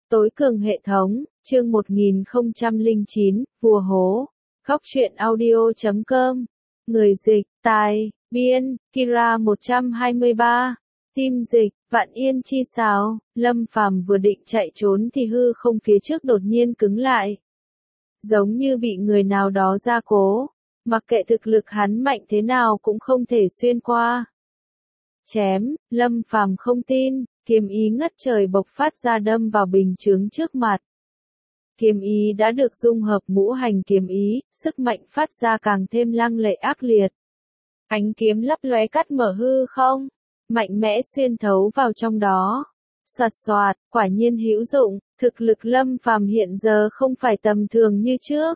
Tối cường hệ thống, chương 1009, Vua Hố. Góc truyện audio.com. Người dịch, tài, biên, Kira 123. Tim dịch, Vạn Yên chi sáo. Lâm Phàm vừa định chạy trốn thì hư không phía trước đột nhiên cứng lại. Giống như bị người nào đó gia cố. Mặc kệ thực lực hắn mạnh thế nào cũng không thể xuyên qua. Chém, Lâm Phàm không tin, kiếm ý ngất trời bộc phát ra đâm vào bình chướng trước mặt. Kiếm ý đã được dung hợp ngũ hành kiếm ý, sức mạnh phát ra càng thêm lăng lệ ác liệt. Ánh kiếm lấp lóe cắt mở hư không, mạnh mẽ xuyên thấu vào trong đó. Xoạt xoạt, quả nhiên hữu dụng, thực lực Lâm Phàm hiện giờ không phải tầm thường như trước.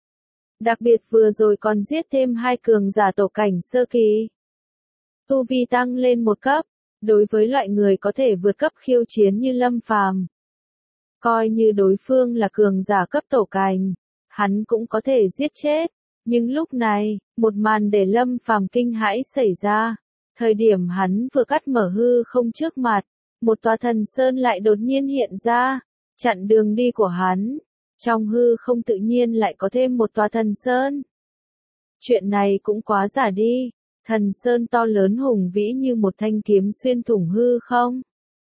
Đặc biệt vừa rồi còn giết thêm 2 cường giả tổ cảnh sơ kỳ. Tu vi tăng lên 1 cấp, đối với loại người có thể vượt cấp khiêu chiến như Lâm Phàm, coi như đối phương là cường giả cấp tổ cảnh, hắn cũng có thể giết chết. Nhưng lúc này, một màn để Lâm Phàm kinh hãi xảy ra. Thời điểm hắn vừa cắt mở hư không trước mặt, một tòa thần sơn lại đột nhiên hiện ra, chặn đường đi của hắn. Trong hư không tự nhiên lại có thêm một tòa thần sơn. Chuyện này cũng quá giả đi. Thần sơn to lớn hùng vĩ như một thanh kiếm xuyên thủng hư không.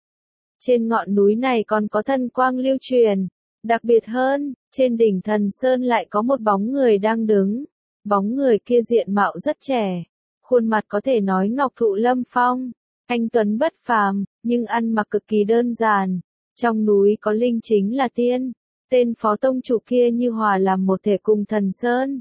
Trên ngọn núi này còn có thần quang lưu truyền. Đặc biệt hơn, trên đỉnh thần sơn lại có một bóng người đang đứng. Bóng người kia diện mạo rất trẻ. Khuôn mặt có thể nói ngọc thụ lâm phong. Anh tuấn bất phàm, nhưng ăn mặc cực kỳ đơn giản. Trong núi có linh chính là tiên. Tên phó tông chủ kia như hòa làm một thể cùng thần sơn.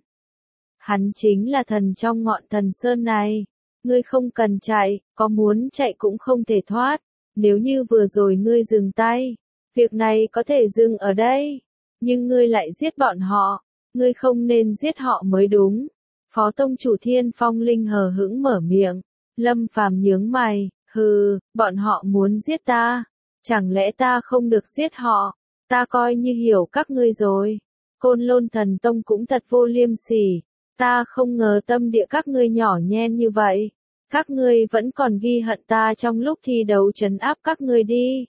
Hắn chính là thần trong ngọn thần sơn này. Ngươi không cần chạy, có muốn chạy cũng không thể thoát. Nếu như vừa rồi ngươi dừng tay, việc này có thể dừng ở đây. Nhưng ngươi lại giết bọn họ, ngươi không nên giết họ mới đúng. Phó tông chủ Thiên Phong Linh hờ hững mở miệng. Lâm Phàm nhướng mày, hừ, bọn họ muốn giết ta. Chẳng lẽ ta không được giết họ? Ta coi như hiểu các ngươi rồi. Côn Lôn Thần Tông cũng thật vô liêm sỉ. Ta không ngờ tâm địa các ngươi nhỏ nhen như vậy. Các ngươi vẫn còn ghi hận ta trong lúc thi đấu trấn áp các ngươi đi.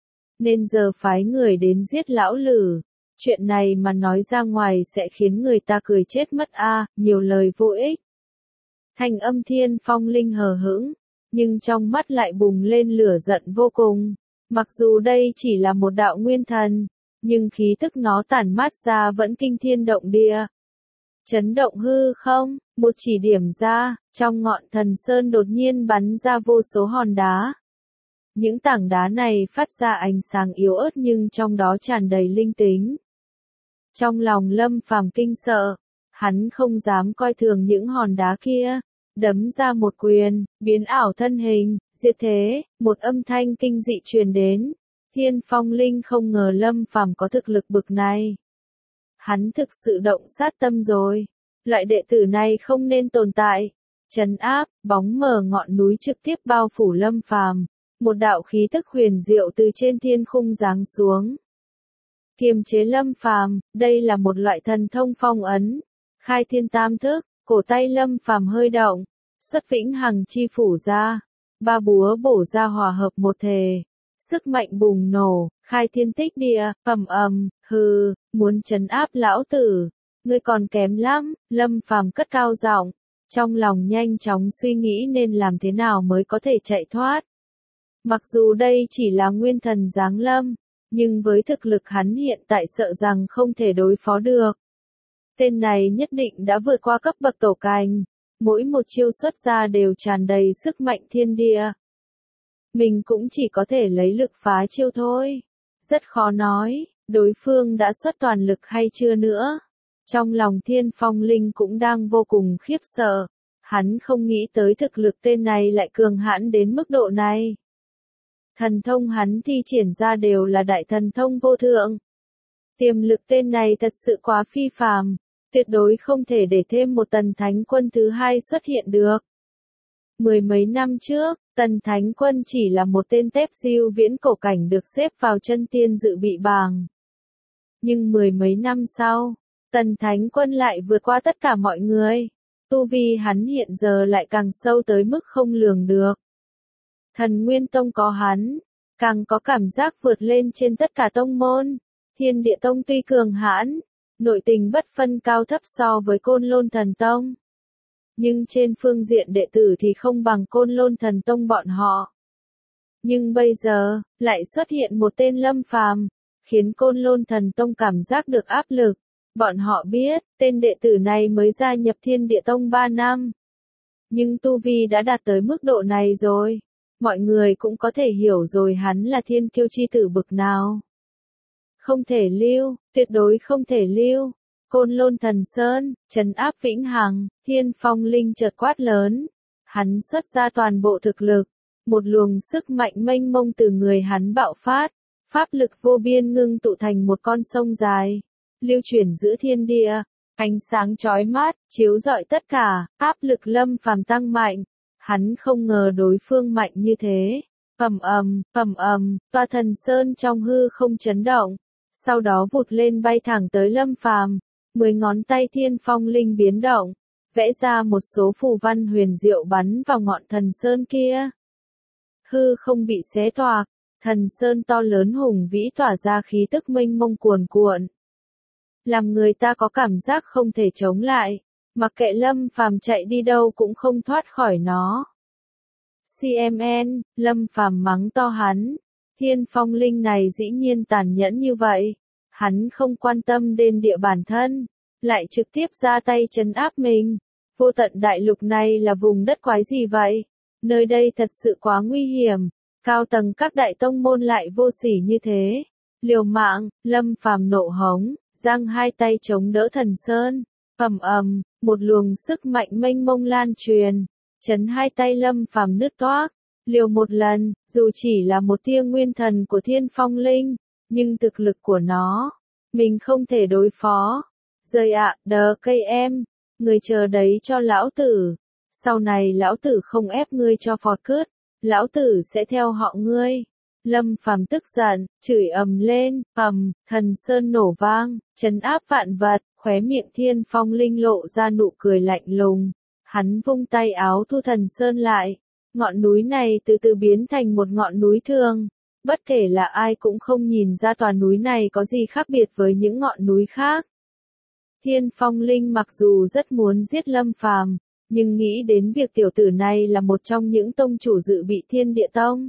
Nên giờ phái người đến giết lão lử. Chuyện này mà nói ra ngoài sẽ khiến người ta cười chết mất a, nhiều lời vô ích. Thanh âm Thiên Phong Linh hờ hững, nhưng trong mắt lại bùng lên lửa giận vô cùng. Mặc dù đây chỉ là một đạo nguyên thần, nhưng khí tức nó tản mát ra vẫn kinh thiên động địa. Chấn động hư không, một chỉ điểm ra, trong ngọn thần sơn đột nhiên bắn ra vô số hòn đá. Những tảng đá này phát ra ánh sáng yếu ớt nhưng trong đó tràn đầy linh tính. Trong lòng Lâm Phàm kinh sợ, hắn không dám coi thường những hòn đá kia, đấm ra một quyền, biến ảo thân hình, diệt thế, một âm thanh kinh dị truyền đến. Thiên Phong Linh không ngờ Lâm Phàm có thực lực bực này. Hắn thực sự động sát tâm rồi. Loại đệ tử này không nên tồn tại. Trấn áp, bóng mờ ngọn núi trực tiếp bao phủ Lâm Phàm. Một đạo khí tức huyền diệu từ trên thiên khung giáng xuống. Kiềm chế Lâm Phàm, đây là một loại thần thông phong ấn. Khai thiên tam thức, cổ tay Lâm Phàm hơi động. Xuất vĩnh hằng chi phủ ra. 3 búa bổ ra hòa hợp một thể. Sức mạnh bùng nổ, khai thiên tích địa, hừ, muốn trấn áp lão tử. Ngươi còn kém lắm, Lâm Phàm cất cao giọng, trong lòng nhanh chóng suy nghĩ nên làm thế nào mới có thể chạy thoát. Mặc dù đây chỉ là nguyên thần giáng lâm, nhưng với thực lực hắn hiện tại sợ rằng không thể đối phó được. Tên này nhất định đã vượt qua cấp bậc tổ cảnh, mỗi một chiêu xuất ra đều tràn đầy sức mạnh thiên địa. Mình cũng chỉ có thể lấy lực phá chiêu thôi. Rất khó nói, đối phương đã xuất toàn lực hay chưa nữa. Trong lòng Thiên Phong Linh cũng đang vô cùng khiếp sợ. Hắn không nghĩ tới thực lực tên này lại cường hãn đến mức độ này. Thần thông hắn thi triển ra đều là đại thần thông vô thượng. Tiềm lực tên này thật sự quá phi phàm. Tuyệt đối không thể để thêm một tần thánh quân thứ hai xuất hiện được. 10 mấy năm trước, tần thánh quân chỉ là một tên tép diêu viễn cổ cảnh được xếp vào chân tiên dự bị bảng. Nhưng 10 mấy năm sau, tần thánh quân lại vượt qua tất cả mọi người. Tu vi hắn hiện giờ lại càng sâu tới mức không lường được. Thần Nguyên Tông có hắn, càng có cảm giác vượt lên trên tất cả tông môn. Thiên Địa Tông tuy cường hãn, nội tình bất phân cao thấp so với Côn Lôn Thần Tông, nhưng trên phương diện đệ tử thì không bằng Côn Lôn Thần Tông bọn họ. Nhưng bây giờ, lại xuất hiện một tên Lâm Phàm, khiến Côn Lôn Thần Tông cảm giác được áp lực. Bọn họ biết, tên đệ tử này mới gia nhập Thiên Địa Tông 3 năm. Nhưng tu vi đã đạt tới mức độ này rồi. Mọi người cũng có thể hiểu rồi hắn là thiên kiêu chi tử bực nào. Không thể lưu, tuyệt đối không thể lưu. Côn Lôn Thần Sơn, trấn áp vĩnh hằng, Thiên Phong Linh chợt quát lớn. Hắn xuất ra toàn bộ thực lực. Một luồng sức mạnh mênh mông từ người hắn bạo phát. Pháp lực vô biên ngưng tụ thành một con sông dài. Lưu chuyển giữa thiên địa. Ánh sáng chói mắt, chiếu rọi tất cả, áp lực Lâm Phàm tăng mạnh. Hắn không ngờ đối phương mạnh như thế. Ầm ầm, tòa thần sơn trong hư không chấn động. Sau đó vụt lên bay thẳng tới Lâm Phàm. 10 ngón tay Thiên Phong Linh biến động, vẽ ra một số phù văn huyền diệu bắn vào ngọn thần sơn kia. Hư không bị xé toạc, thần sơn to lớn hùng vĩ tỏa ra khí tức mênh mông cuồn cuộn. Làm người ta có cảm giác không thể chống lại, mặc kệ Lâm Phàm chạy đi đâu cũng không thoát khỏi nó. CMN, Lâm Phàm mắng to hắn, Thiên Phong Linh này dĩ nhiên tàn nhẫn như vậy. Hắn không quan tâm đến địa bản thân, lại trực tiếp ra tay trấn áp mình. Vô tận đại lục này là vùng đất quái gì vậy? Nơi đây thật sự quá nguy hiểm, cao tầng các đại tông môn lại vô sỉ như thế. Liều mạng, Lâm Phàm nộ hống, giang hai tay chống đỡ thần sơn. Ầm, một luồng sức mạnh mênh mông lan truyền, chấn hai tay Lâm Phàm nứt toác. Liều một lần, dù chỉ là một tia nguyên thần của Thiên Phong Linh, nhưng thực lực của nó, mình không thể đối phó. Rời ạ, đờ cây em, người chờ đấy cho lão tử. Sau này lão tử không ép ngươi cho phọt cướp, lão tử sẽ theo họ ngươi. Lâm Phàm tức giận, chửi ầm lên, thần sơn nổ vang, trấn áp vạn vật, khóe miệng Thiên Phong Linh lộ ra nụ cười lạnh lùng. Hắn vung tay áo thu thần sơn lại. Ngọn núi này từ từ biến thành một ngọn núi thường. Bất kể là ai cũng không nhìn ra tòa núi này có gì khác biệt với những ngọn núi khác. Thiên Phong Linh mặc dù rất muốn giết Lâm Phàm, nhưng nghĩ đến việc tiểu tử này là một trong những tông chủ dự bị Thiên Địa Tông.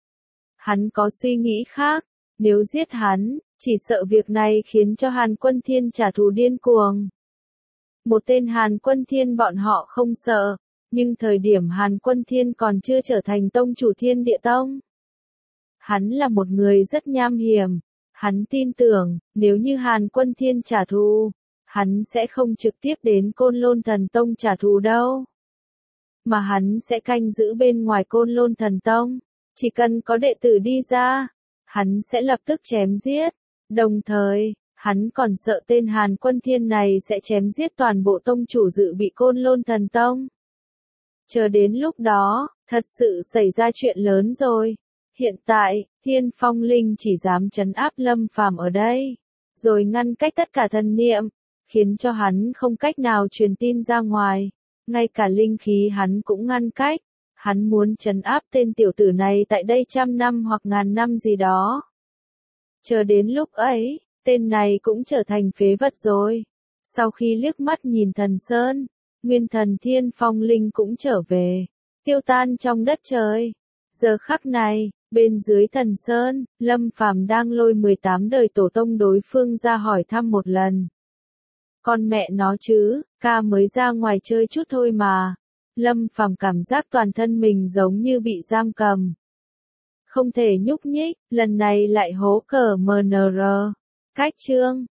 Hắn có suy nghĩ khác, nếu giết hắn, chỉ sợ việc này khiến cho Hàn Quân Thiên trả thù điên cuồng. Một tên Hàn Quân Thiên bọn họ không sợ, nhưng thời điểm Hàn Quân Thiên còn chưa trở thành tông chủ Thiên Địa Tông. Hắn là một người rất nham hiểm, hắn tin tưởng, nếu như Hàn Quân Thiên trả thù, hắn sẽ không trực tiếp đến Côn Lôn Thần Tông trả thù đâu. Mà hắn sẽ canh giữ bên ngoài Côn Lôn Thần Tông, chỉ cần có đệ tử đi ra, hắn sẽ lập tức chém giết. Đồng thời, hắn còn sợ tên Hàn Quân Thiên này sẽ chém giết toàn bộ tông chủ dự bị Côn Lôn Thần Tông. Chờ đến lúc đó, thật sự xảy ra chuyện lớn rồi. Hiện tại, Thiên Phong Linh chỉ dám trấn áp Lâm Phàm ở đây, rồi ngăn cách tất cả thần niệm, khiến cho hắn không cách nào truyền tin ra ngoài. Ngay cả linh khí hắn cũng ngăn cách. Hắn muốn trấn áp tên tiểu tử này tại đây 100 năm hoặc 1000 năm gì đó. Chờ đến lúc ấy, tên này cũng trở thành phế vật rồi. Sau khi liếc mắt nhìn thần sơn, nguyên thần Thiên Phong Linh cũng trở về, tiêu tan trong đất trời. Giờ khắc này, bên dưới thần sơn, Lâm Phàm đang lôi 18 đời tổ tông đối phương ra hỏi thăm một lần. Con mẹ nó chứ, ca mới ra ngoài chơi chút thôi mà. Lâm Phàm cảm giác toàn thân mình giống như bị giam cầm. Không thể nhúc nhích, lần này lại hố cờ MNR. Cách chương